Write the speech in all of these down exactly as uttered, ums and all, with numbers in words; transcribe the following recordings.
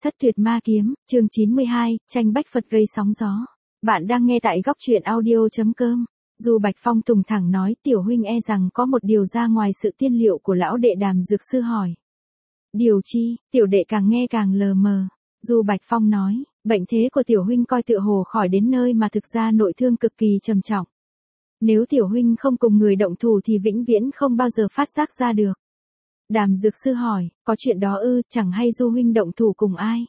Thất tuyệt ma kiếm, chương chín mươi hai, tranh bách Phật gây sóng gió. Bạn đang nghe tại góc truyện audio.com. Du Bạch Phong tùng thẳng nói tiểu huynh e rằng có một điều ra ngoài sự tiên liệu của lão đệ. Đàm Dược Sư hỏi. Điều chi? Tiểu đệ càng nghe càng lờ mờ. Du Bạch Phong nói, bệnh thế của tiểu huynh coi tựa hồ khỏi đến nơi mà thực ra nội thương cực kỳ trầm trọng. Nếu tiểu huynh không cùng người động thủ thì vĩnh viễn không bao giờ phát giác ra được. Đàm Dược Sư hỏi, có chuyện đó ư? Chẳng hay Du huynh động thủ cùng ai?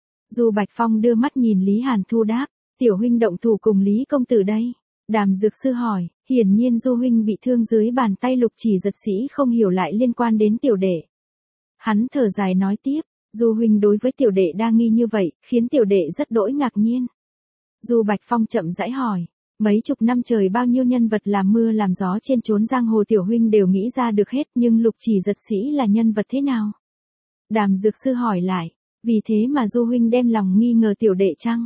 Du Bạch Phong đưa mắt nhìn Lý Hàn Thu đáp, tiểu huynh động thủ cùng Lý công tử đây. Đàm Dược Sư hỏi, hiển nhiên Du huynh bị thương dưới bàn tay Lục Chỉ Giật Sĩ không hiểu lại liên quan đến tiểu đệ. Hắn thở dài nói tiếp, Du huynh đối với tiểu đệ đa nghi như vậy, khiến tiểu đệ rất đỗi ngạc nhiên. Du Bạch Phong chậm rãi hỏi, mấy chục năm trời bao nhiêu nhân vật làm mưa làm gió trên chốn giang hồ tiểu huynh đều nghĩ ra được hết, nhưng Lục Chỉ Giật Sĩ là nhân vật thế nào? Đàm Dược Sư hỏi lại, vì thế mà Du huynh đem lòng nghi ngờ tiểu đệ chăng?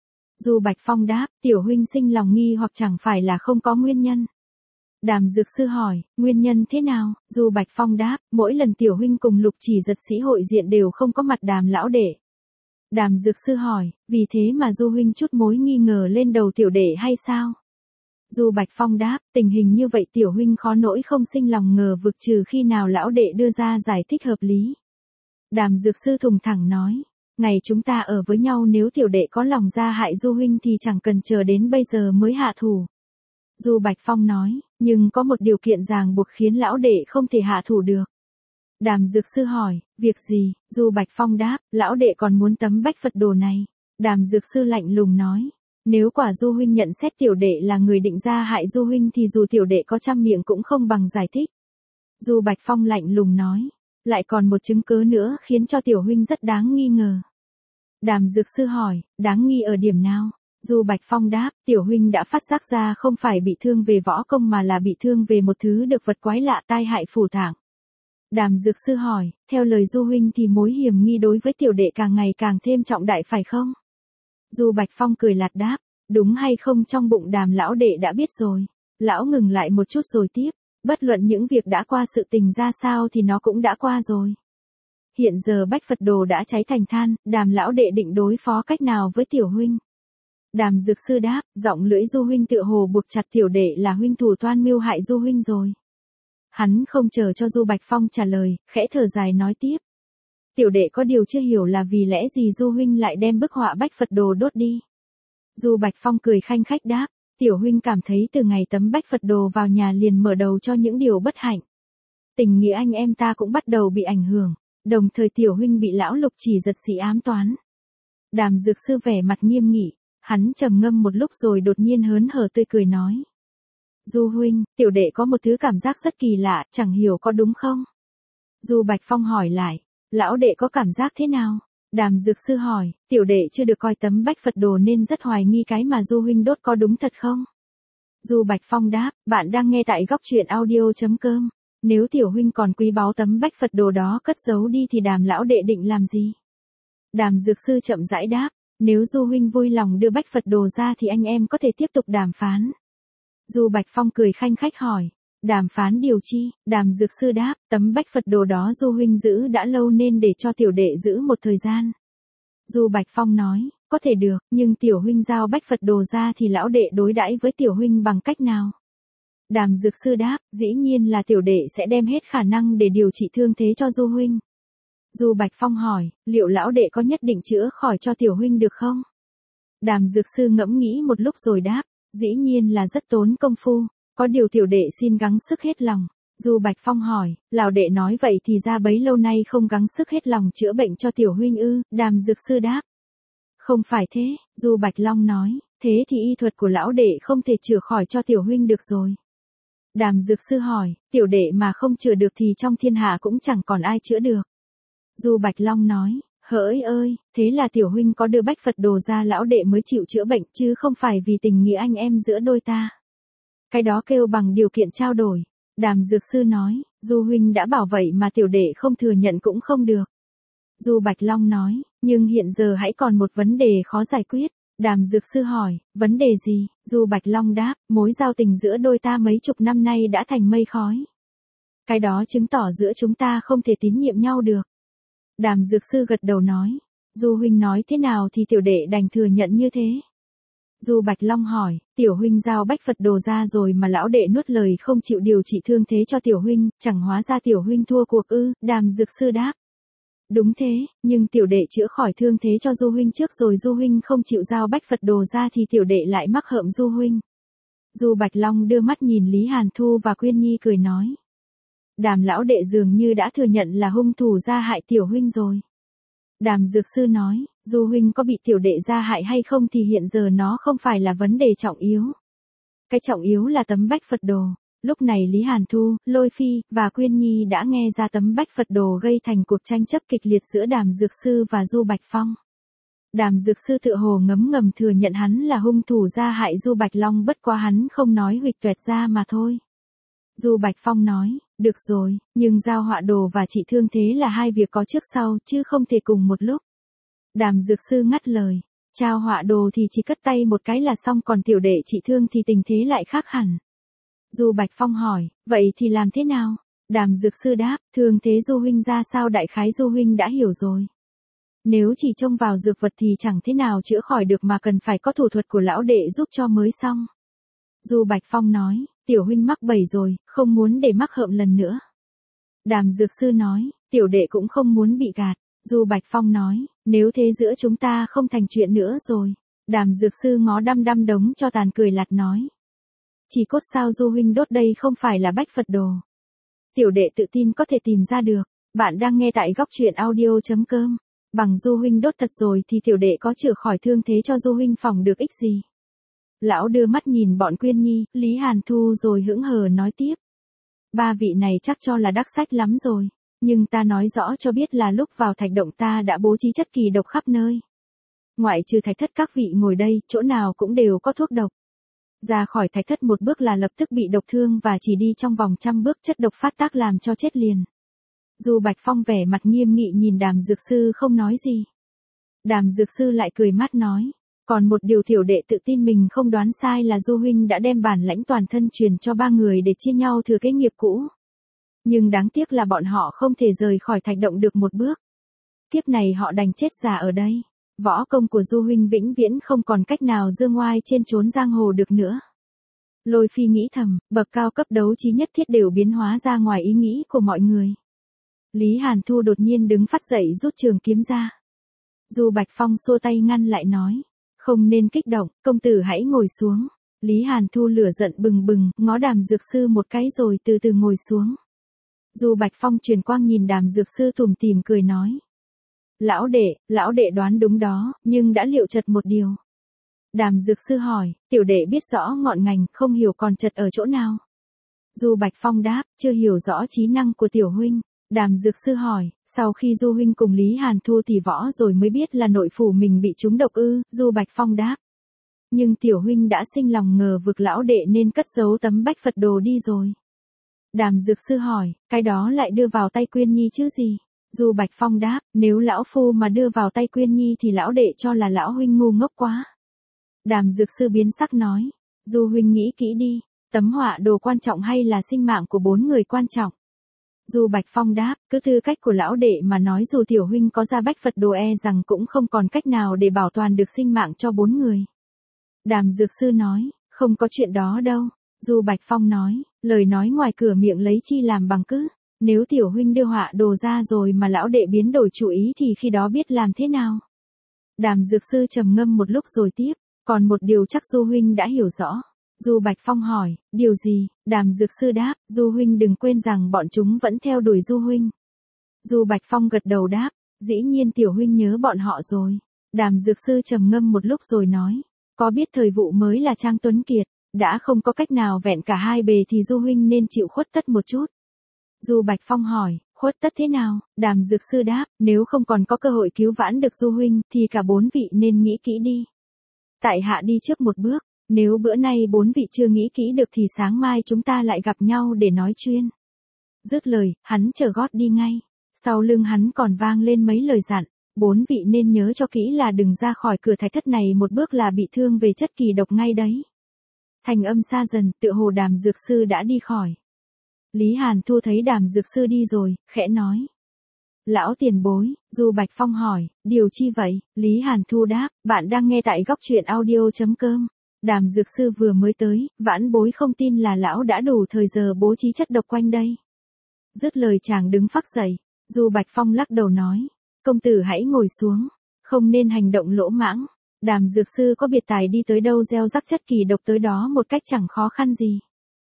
Du Bạch Phong đáp, tiểu huynh sinh lòng nghi hoặc chẳng phải là không có nguyên nhân. Đàm Dược Sư hỏi, nguyên nhân thế nào? Du Bạch Phong đáp, mỗi lần tiểu huynh cùng Lục Chỉ Giật Sĩ hội diện đều không có mặt Đàm lão đệ. Đàm Dược Sư hỏi, vì thế mà Du huynh chút mối nghi ngờ lên đầu tiểu đệ hay sao? Du Bạch Phong đáp, tình hình như vậy tiểu huynh khó nỗi không sinh lòng ngờ vực trừ khi nào lão đệ đưa ra giải thích hợp lý. Đàm Dược Sư thùng thẳng nói, ngày chúng ta ở với nhau nếu tiểu đệ có lòng ra hại Du huynh thì chẳng cần chờ đến bây giờ mới hạ thủ. Du Bạch Phong nói, nhưng có một điều kiện ràng buộc khiến lão đệ không thể hạ thủ được. Đàm Dược Sư hỏi, việc gì? Du Bạch Phong đáp, lão đệ còn muốn tấm bách Phật đồ này. Đàm Dược Sư lạnh lùng nói, nếu quả Du huynh nhận xét tiểu đệ là người định ra hại Du huynh thì dù tiểu đệ có trăm miệng cũng không bằng giải thích. Du Bạch Phong lạnh lùng nói, lại còn một chứng cứ nữa khiến cho tiểu huynh rất đáng nghi ngờ. Đàm Dược Sư hỏi, đáng nghi ở điểm nào? Du Bạch Phong đáp, tiểu huynh đã phát giác ra không phải bị thương về võ công mà là bị thương về một thứ được vật quái lạ tai hại phủ thẳng. Đàm Dược Sư hỏi, theo lời Du huynh thì mối hiểm nghi đối với tiểu đệ càng ngày càng thêm trọng đại phải không? Du Bạch Phong cười lạt đáp, đúng hay không trong bụng Đàm lão đệ đã biết rồi. Lão ngừng lại một chút rồi tiếp, bất luận những việc đã qua sự tình ra sao thì nó cũng đã qua rồi. Hiện giờ bách Phật đồ đã cháy thành than, Đàm lão đệ định đối phó cách nào với tiểu huynh? Đàm Dược Sư đáp, giọng lưỡi Du huynh tựa hồ buộc chặt tiểu đệ là huynh thủ toan mưu hại Du huynh rồi. Hắn không chờ cho Du Bạch Phong trả lời, khẽ thở dài nói tiếp. Tiểu đệ có điều chưa hiểu là vì lẽ gì Du huynh lại đem bức họa bách Phật đồ đốt đi. Du Bạch Phong cười khanh khách đáp, tiểu huynh cảm thấy từ ngày tấm bách Phật đồ vào nhà liền mở đầu cho những điều bất hạnh. Tình nghĩa anh em ta cũng bắt đầu bị ảnh hưởng, đồng thời tiểu huynh bị lão Lục Chỉ Giật Sĩ ám toán. Đàm Dược Sư vẻ mặt nghiêm nghị, hắn trầm ngâm một lúc rồi đột nhiên hớn hở tươi cười nói. Du huynh, tiểu đệ có một thứ cảm giác rất kỳ lạ, chẳng hiểu có đúng không? Du Bạch Phong hỏi lại, lão đệ có cảm giác thế nào? Đàm Dược Sư hỏi, tiểu đệ chưa được coi tấm bách Phật đồ nên rất hoài nghi cái mà Du huynh đốt có đúng thật không? Du Bạch Phong đáp, bạn đang nghe tại góc truyện audio.com. Nếu tiểu huynh còn quý báu tấm bách Phật đồ đó cất giấu đi thì Đàm lão đệ định làm gì? Đàm Dược Sư chậm rãi đáp, nếu Du huynh vui lòng đưa bách Phật đồ ra thì anh em có thể tiếp tục đàm phán. Du Bạch Phong cười khanh khách hỏi, đàm phán điều chi? Đàm Dược Sư đáp, tấm bách Phật đồ đó Du huynh giữ đã lâu nên để cho tiểu đệ giữ một thời gian. Du Bạch Phong nói, có thể được, nhưng tiểu huynh giao bách Phật đồ ra thì lão đệ đối đãi với tiểu huynh bằng cách nào? Đàm Dược Sư đáp, dĩ nhiên là tiểu đệ sẽ đem hết khả năng để điều trị thương thế cho Du huynh. Du Bạch Phong hỏi, liệu lão đệ có nhất định chữa khỏi cho tiểu huynh được không? Đàm Dược Sư ngẫm nghĩ một lúc rồi đáp, dĩ nhiên là rất tốn công phu, có điều tiểu đệ xin gắng sức hết lòng. Du Bạch Phong hỏi, lão đệ nói vậy thì ra bấy lâu nay không gắng sức hết lòng chữa bệnh cho tiểu huynh ư? Đàm Dược Sư đáp, không phải thế. Du Bạch Long nói, thế thì y thuật của lão đệ không thể chữa khỏi cho tiểu huynh được rồi. Đàm Dược Sư hỏi, tiểu đệ mà không chữa được thì trong thiên hạ cũng chẳng còn ai chữa được. Du Bạch Long nói, hỡi ơi, thế là tiểu huynh có đưa bách Phật đồ ra lão đệ mới chịu chữa bệnh chứ không phải vì tình nghĩa anh em giữa đôi ta. Cái đó kêu bằng điều kiện trao đổi. Đàm Dược Sư nói, Du huynh đã bảo vậy mà tiểu đệ không thừa nhận cũng không được. Du Bạch Long nói, nhưng hiện giờ hãy còn một vấn đề khó giải quyết. Đàm Dược Sư hỏi, vấn đề gì? Du Bạch Long đáp, mối giao tình giữa đôi ta mấy chục năm nay đã thành mây khói. Cái đó chứng tỏ giữa chúng ta không thể tín nhiệm nhau được. Đàm Dược Sư gật đầu nói, Du huynh nói thế nào thì tiểu đệ đành thừa nhận như thế. Du Bạch Long hỏi, tiểu huynh giao bách Phật đồ ra rồi mà lão đệ nuốt lời không chịu điều trị thương thế cho tiểu huynh, chẳng hóa ra tiểu huynh thua cuộc ư? Đàm Dược Sư đáp. Đúng thế, nhưng tiểu đệ chữa khỏi thương thế cho Du huynh trước rồi Du huynh không chịu giao bách Phật đồ ra thì tiểu đệ lại mắc hợm Du huynh. Du Bạch Long đưa mắt nhìn Lý Hàn Thu và Quyên Nhi cười nói. Đàm lão đệ dường như đã thừa nhận là hung thủ gia hại tiểu huynh rồi. Đàm Dược Sư nói, Du huynh có bị tiểu đệ gia hại hay không thì hiện giờ nó không phải là vấn đề trọng yếu. Cái trọng yếu là tấm bách Phật đồ. Lúc này Lý Hàn Thu, Lôi Phi, và Quyên Nhi đã nghe ra tấm bách Phật đồ gây thành cuộc tranh chấp kịch liệt giữa Đàm Dược Sư và Du Bạch Phong. Đàm Dược Sư tựa hồ ngấm ngầm thừa nhận hắn là hung thủ gia hại Du Bạch Long, bất quá hắn không nói huỵch toẹt ra mà thôi. Du Bạch Phong nói, được rồi, nhưng giao họa đồ và trị thương thế là hai việc có trước sau, chứ không thể cùng một lúc. Đàm Dược Sư ngắt lời, trao họa đồ thì chỉ cất tay một cái là xong, còn tiểu đệ trị thương thì tình thế lại khác hẳn. Du Bạch Phong hỏi, vậy thì làm thế nào? Đàm Dược Sư đáp, thương thế Du huynh ra sao đại khái Du huynh đã hiểu rồi. Nếu chỉ trông vào dược vật thì chẳng thế nào chữa khỏi được mà cần phải có thủ thuật của lão đệ giúp cho mới xong. Du Bạch Phong nói, tiểu huynh mắc bẫy rồi, không muốn để mắc hợm lần nữa. Đàm Dược Sư nói, tiểu đệ cũng không muốn bị gạt. Du Bạch Phong nói, nếu thế giữa chúng ta không thành chuyện nữa rồi. Đàm Dược Sư ngó đăm đăm đống cho tàn cười lạt nói. Chỉ cốt sao Du huynh đốt đây không phải là bách Phật đồ. Tiểu đệ tự tin có thể tìm ra được. Bạn đang nghe tại góc truyện audio chấm com. Bằng Du huynh đốt thật rồi thì tiểu đệ có chữa khỏi thương thế cho Du huynh phòng được ích gì. Lão đưa mắt nhìn bọn Quyên Nhi, Lý Hàn Thu rồi hững hờ nói tiếp. Ba vị này chắc cho là đắc sách lắm rồi. Nhưng ta nói rõ cho biết là lúc vào thạch động ta đã bố trí chất kỳ độc khắp nơi. Ngoại trừ thạch thất các vị ngồi đây, chỗ nào cũng đều có thuốc độc. Ra khỏi thạch thất một bước là lập tức bị độc thương và chỉ đi trong vòng trăm bước chất độc phát tác làm cho chết liền. Du Bạch Phong vẻ mặt nghiêm nghị nhìn Đàm Dược Sư không nói gì. Đàm Dược Sư lại cười mát nói. Còn một điều tiểu đệ tự tin mình không đoán sai là Du huynh đã đem bản lãnh toàn thân truyền cho ba người để chia nhau thừa cái nghiệp cũ. Nhưng đáng tiếc là bọn họ không thể rời khỏi thạch động được một bước. Kiếp này họ đành chết già ở đây. Võ công của Du huynh vĩnh viễn không còn cách nào dương ngoai trên chốn giang hồ được nữa. Lôi Phi nghĩ thầm, bậc cao cấp đấu trí nhất thiết đều biến hóa ra ngoài ý nghĩ của mọi người. Lý Hàn Thu đột nhiên đứng phát dậy rút trường kiếm ra. Du Bạch Phong xua tay ngăn lại nói. Không nên kích động, công tử hãy ngồi xuống. Lý Hàn Thu lửa giận bừng bừng, ngó Đàm Dược Sư một cái rồi từ từ ngồi xuống. Du Bạch Phong truyền quang nhìn Đàm Dược Sư tủm tỉm cười nói. Lão đệ, lão đệ đoán đúng đó, nhưng đã liệu chật một điều. Đàm Dược Sư hỏi, tiểu đệ biết rõ ngọn ngành, không hiểu còn chật ở chỗ nào. Du Bạch Phong đáp, chưa hiểu rõ trí năng của tiểu huynh. Đàm Dược Sư hỏi, sau khi Du huynh cùng Lý Hàn Thu tỉ võ rồi mới biết là nội phủ mình bị trúng độc ư? Du Bạch Phong đáp. Nhưng tiểu huynh đã sinh lòng ngờ vực lão đệ nên cất giấu tấm bách Phật đồ đi rồi. Đàm Dược Sư hỏi, cái đó lại đưa vào tay Quyên Nhi chứ gì? Du Bạch Phong đáp, nếu lão phu mà đưa vào tay Quyên Nhi thì lão đệ cho là lão huynh ngu ngốc quá. Đàm Dược Sư biến sắc nói, Du huynh nghĩ kỹ đi, tấm họa đồ quan trọng hay là sinh mạng của bốn người quan trọng? Du Bạch Phong đáp, cứ tư cách của lão đệ mà nói dù tiểu huynh có ra bách Phật đồ e rằng cũng không còn cách nào để bảo toàn được sinh mạng cho bốn người. Đàm Dược Sư nói, không có chuyện đó đâu. Du Bạch Phong nói, lời nói ngoài cửa miệng lấy chi làm bằng cứ. Nếu tiểu huynh đưa họa đồ ra rồi mà lão đệ biến đổi chủ ý thì khi đó biết làm thế nào? Đàm Dược Sư trầm ngâm một lúc rồi tiếp, còn một điều chắc Du huynh đã hiểu rõ. Du Bạch Phong hỏi, điều gì? Đàm Dược Sư đáp, Du huynh đừng quên rằng bọn chúng vẫn theo đuổi Du huynh. Du Bạch Phong gật đầu đáp, dĩ nhiên tiểu huynh nhớ bọn họ rồi. Đàm Dược Sư trầm ngâm một lúc rồi nói, có biết thời vụ mới là Trang Tuấn Kiệt, đã không có cách nào vẹn cả hai bề thì Du huynh nên chịu khuất tất một chút. Du Bạch Phong hỏi, khuất tất thế nào? Đàm Dược Sư đáp, nếu không còn có cơ hội cứu vãn được Du huynh thì cả bốn vị nên nghĩ kỹ đi. Tại hạ đi trước một bước. Nếu bữa nay bốn vị chưa nghĩ kỹ được thì sáng mai chúng ta lại gặp nhau để nói chuyên. Dứt lời, hắn trở gót đi ngay. Sau lưng hắn còn vang lên mấy lời dặn. Bốn vị nên nhớ cho kỹ là đừng ra khỏi cửa thạch thất này một bước là bị thương về chất kỳ độc ngay đấy. Thành âm xa dần, tựa hồ Đàm Dược Sư đã đi khỏi. Lý Hàn Thu thấy Đàm Dược Sư đi rồi, khẽ nói. Lão tiền bối, Du Bạch Phong hỏi, điều chi vậy? Lý Hàn Thu đáp, bạn đang nghe tại góc truyện audio.com. Đàm dược sư vừa mới tới, vãn bối không tin là lão đã đủ thời giờ bố trí chất độc quanh đây. Dứt lời chàng đứng phác dậy, Du Bạch Phong lắc đầu nói, công tử hãy ngồi xuống, không nên hành động lỗ mãng. Đàm dược sư có biệt tài đi tới đâu gieo rắc chất kỳ độc tới đó một cách chẳng khó khăn gì.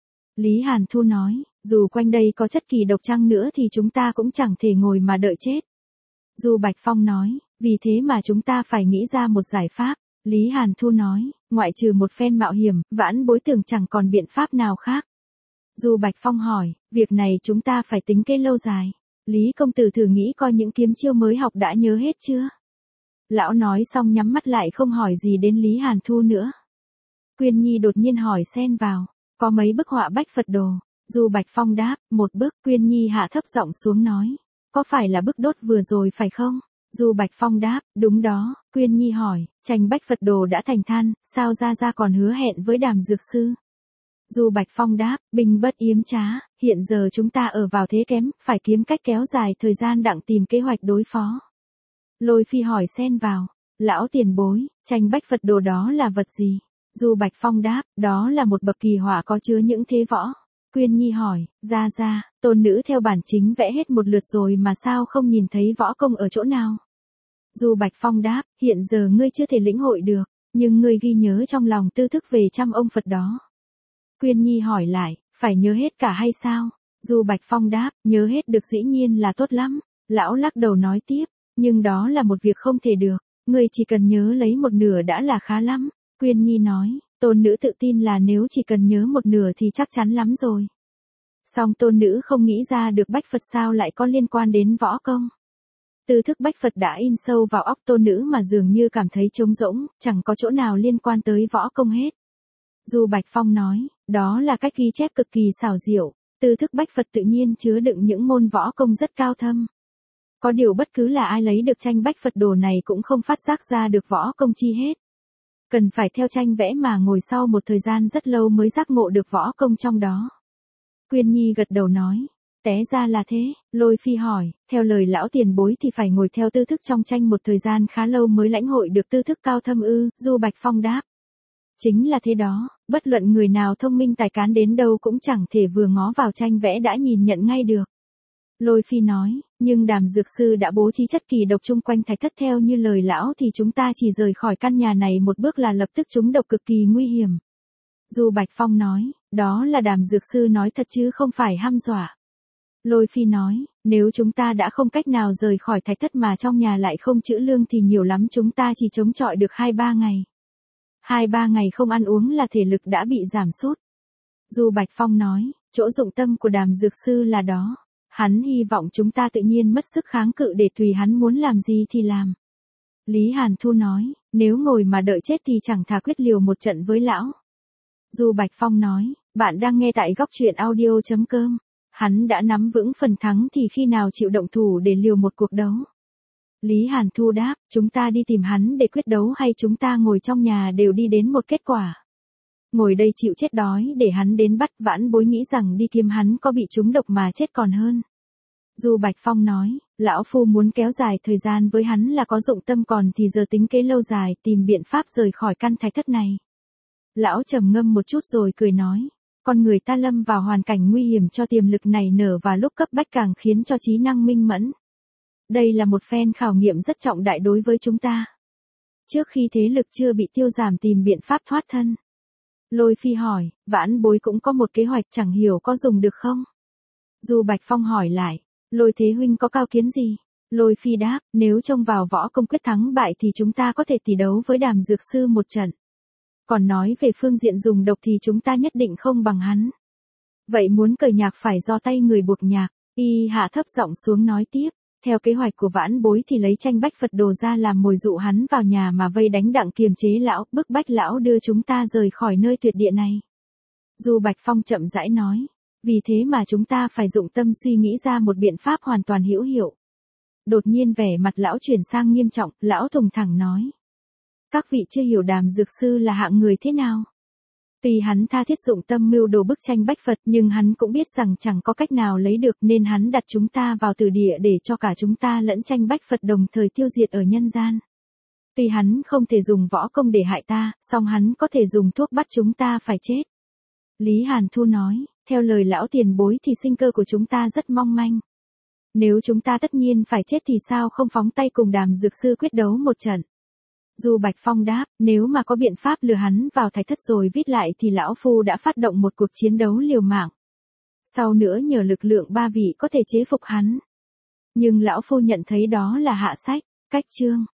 Lý Hàn Thu nói, dù quanh đây có chất kỳ độc chăng nữa thì chúng ta cũng chẳng thể ngồi mà đợi chết. Du Bạch Phong nói, vì thế mà chúng ta phải nghĩ ra một giải pháp. Lý Hàn Thu nói, ngoại trừ một phen mạo hiểm, vãn bối tưởng chẳng còn biện pháp nào khác. Du Bạch Phong hỏi, việc này chúng ta phải tính kế lâu dài. Lý công tử thử nghĩ coi những kiếm chiêu mới học đã nhớ hết chưa? Lão nói xong nhắm mắt lại không hỏi gì đến Lý Hàn Thu nữa. Quyên Nhi đột nhiên hỏi xen vào, có mấy bức họa bách Phật đồ? Du Bạch Phong đáp, một bức. Quyên Nhi hạ thấp giọng xuống nói, có phải là bức đốt vừa rồi phải không? Du Bạch Phong đáp, đúng đó. Quyên Nhi hỏi, tranh bách Phật đồ đã thành than, sao ra ra còn hứa hẹn với Đàm dược sư? Du Bạch Phong đáp, binh bất yếm trá, hiện giờ chúng ta ở vào thế kém, phải kiếm cách kéo dài thời gian đặng tìm kế hoạch đối phó. Lôi Phi hỏi xen vào, lão tiền bối, tranh bách Phật đồ đó là vật gì? Du Bạch Phong đáp, đó là một bậc kỳ họa có chứa những thế võ. Quyên Nhi hỏi, ra ra, tôn nữ theo bản chính vẽ hết một lượt rồi mà sao không nhìn thấy võ công ở chỗ nào? Du Bạch Phong đáp, hiện giờ ngươi chưa thể lĩnh hội được, nhưng ngươi ghi nhớ trong lòng tư thức về trăm ông Phật đó. Quyên Nhi hỏi lại, phải nhớ hết cả hay sao? Du Bạch Phong đáp, nhớ hết được dĩ nhiên là tốt lắm. Lão lắc đầu nói tiếp, nhưng đó là một việc không thể được, ngươi chỉ cần nhớ lấy một nửa đã là khá lắm. Quyên Nhi nói, tôn nữ tự tin là nếu chỉ cần nhớ một nửa thì chắc chắn lắm rồi. Song tôn nữ không nghĩ ra được bách Phật sao lại có liên quan đến võ công. Tư thức bách Phật đã in sâu vào óc tôn nữ mà dường như cảm thấy trống rỗng, chẳng có chỗ nào liên quan tới võ công hết. Du Bạch Phong nói, đó là cách ghi chép cực kỳ xảo diệu, tư thức bách Phật tự nhiên chứa đựng những môn võ công rất cao thâm. Có điều bất cứ là ai lấy được tranh bách Phật đồ này cũng không phát giác ra được võ công chi hết. Cần phải theo tranh vẽ mà ngồi sau một thời gian rất lâu mới giác ngộ được võ công trong đó. Quyên Nhi gật đầu nói, té ra là thế. Lôi Phi hỏi, theo lời lão tiền bối thì phải ngồi theo tư thức trong tranh một thời gian khá lâu mới lãnh hội được tư thức cao thâm ư? Du Bạch Phong đáp, chính là thế đó, bất luận người nào thông minh tài cán đến đâu cũng chẳng thể vừa ngó vào tranh vẽ đã nhìn nhận ngay được. Lôi Phi nói, nhưng Đàm dược sư đã bố trí chất kỳ độc chung quanh thạch thất theo như lời lão thì chúng ta chỉ rời khỏi căn nhà này một bước là lập tức trúng độc cực kỳ nguy hiểm. Du Bạch Phong nói, đó là Đàm dược sư nói thật chứ không phải hăm dọa. Lôi Phi nói, nếu chúng ta đã không cách nào rời khỏi thạch thất mà trong nhà lại không trữ lương thì nhiều lắm chúng ta chỉ chống chọi được hai ba ngày. Hai ba ngày không ăn uống là thể lực đã bị giảm sút. Du Bạch Phong nói, chỗ dụng tâm của Đàm dược sư là đó. Hắn hy vọng chúng ta tự nhiên mất sức kháng cự để tùy hắn muốn làm gì thì làm. Lý Hàn Thu nói, nếu ngồi mà đợi chết thì chẳng thà quyết liều một trận với lão. Du Bạch Phong nói, bạn đang nghe tại góc truyện audio.com. Hắn đã nắm vững phần thắng thì khi nào chịu động thủ để liều một cuộc đấu. Lý Hàn Thu đáp, chúng ta đi tìm hắn để quyết đấu hay chúng ta ngồi trong nhà đều đi đến một kết quả. Ngồi đây chịu chết đói để hắn đến bắt, vãn bối nghĩ rằng đi kiếm hắn có bị trúng độc mà chết còn hơn. Du Bạch Phong nói, lão phu muốn kéo dài thời gian với hắn là có dụng tâm, còn thì giờ tính kế lâu dài tìm biện pháp rời khỏi căn thạch thất này. Lão trầm ngâm một chút rồi cười nói, con người ta lâm vào hoàn cảnh nguy hiểm cho tiềm lực này nở và lúc cấp bách càng khiến cho trí năng minh mẫn. Đây là một phen khảo nghiệm rất trọng đại đối với chúng ta. Trước khi thế lực chưa bị tiêu giảm tìm biện pháp thoát thân. Lôi Phi hỏi, vãn bối cũng có một kế hoạch chẳng hiểu có dùng được không? Du Bạch Phong hỏi lại, Lôi Thế huynh có cao kiến gì? Lôi Phi đáp, nếu trông vào võ công quyết thắng bại thì chúng ta có thể tỷ đấu với Đàm dược sư một trận. Còn nói về phương diện dùng độc thì chúng ta nhất định không bằng hắn. Vậy muốn cởi nhạc phải do tay người buộc nhạc. Y hạ thấp giọng xuống nói tiếp, theo kế hoạch của vãn bối thì lấy tranh bách Phật đồ ra làm mồi dụ hắn vào nhà mà vây đánh đặng kiềm chế lão, bức bách lão đưa chúng ta rời khỏi nơi tuyệt địa này. Du Bạch Phong chậm rãi nói, vì thế mà chúng ta phải dụng tâm suy nghĩ ra một biện pháp hoàn toàn hữu hiệu. Đột nhiên vẻ mặt lão chuyển sang nghiêm trọng, lão thùng thẳng nói, các vị chưa hiểu Đàm dược sư là hạng người thế nào. Tuy hắn tha thiết dụng tâm mưu đồ bức tranh bách Phật nhưng hắn cũng biết rằng chẳng có cách nào lấy được nên hắn đặt chúng ta vào tử địa để cho cả chúng ta lẫn tranh bách Phật đồng thời tiêu diệt ở nhân gian. Tuy hắn không thể dùng võ công để hại ta, song hắn có thể dùng thuốc bắt chúng ta phải chết. Lý Hàn Thu nói, theo lời lão tiền bối thì sinh cơ của chúng ta rất mong manh. Nếu chúng ta tất nhiên phải chết thì sao không phóng tay cùng Đàm Dược Sư quyết đấu một trận. Du Bạch Phong đáp, nếu mà có biện pháp lừa hắn vào thạch thất rồi viết lại thì lão phu đã phát động một cuộc chiến đấu liều mạng. Sau nữa nhờ lực lượng ba vị có thể chế phục hắn. Nhưng lão phu nhận thấy đó là hạ sách, cách chương.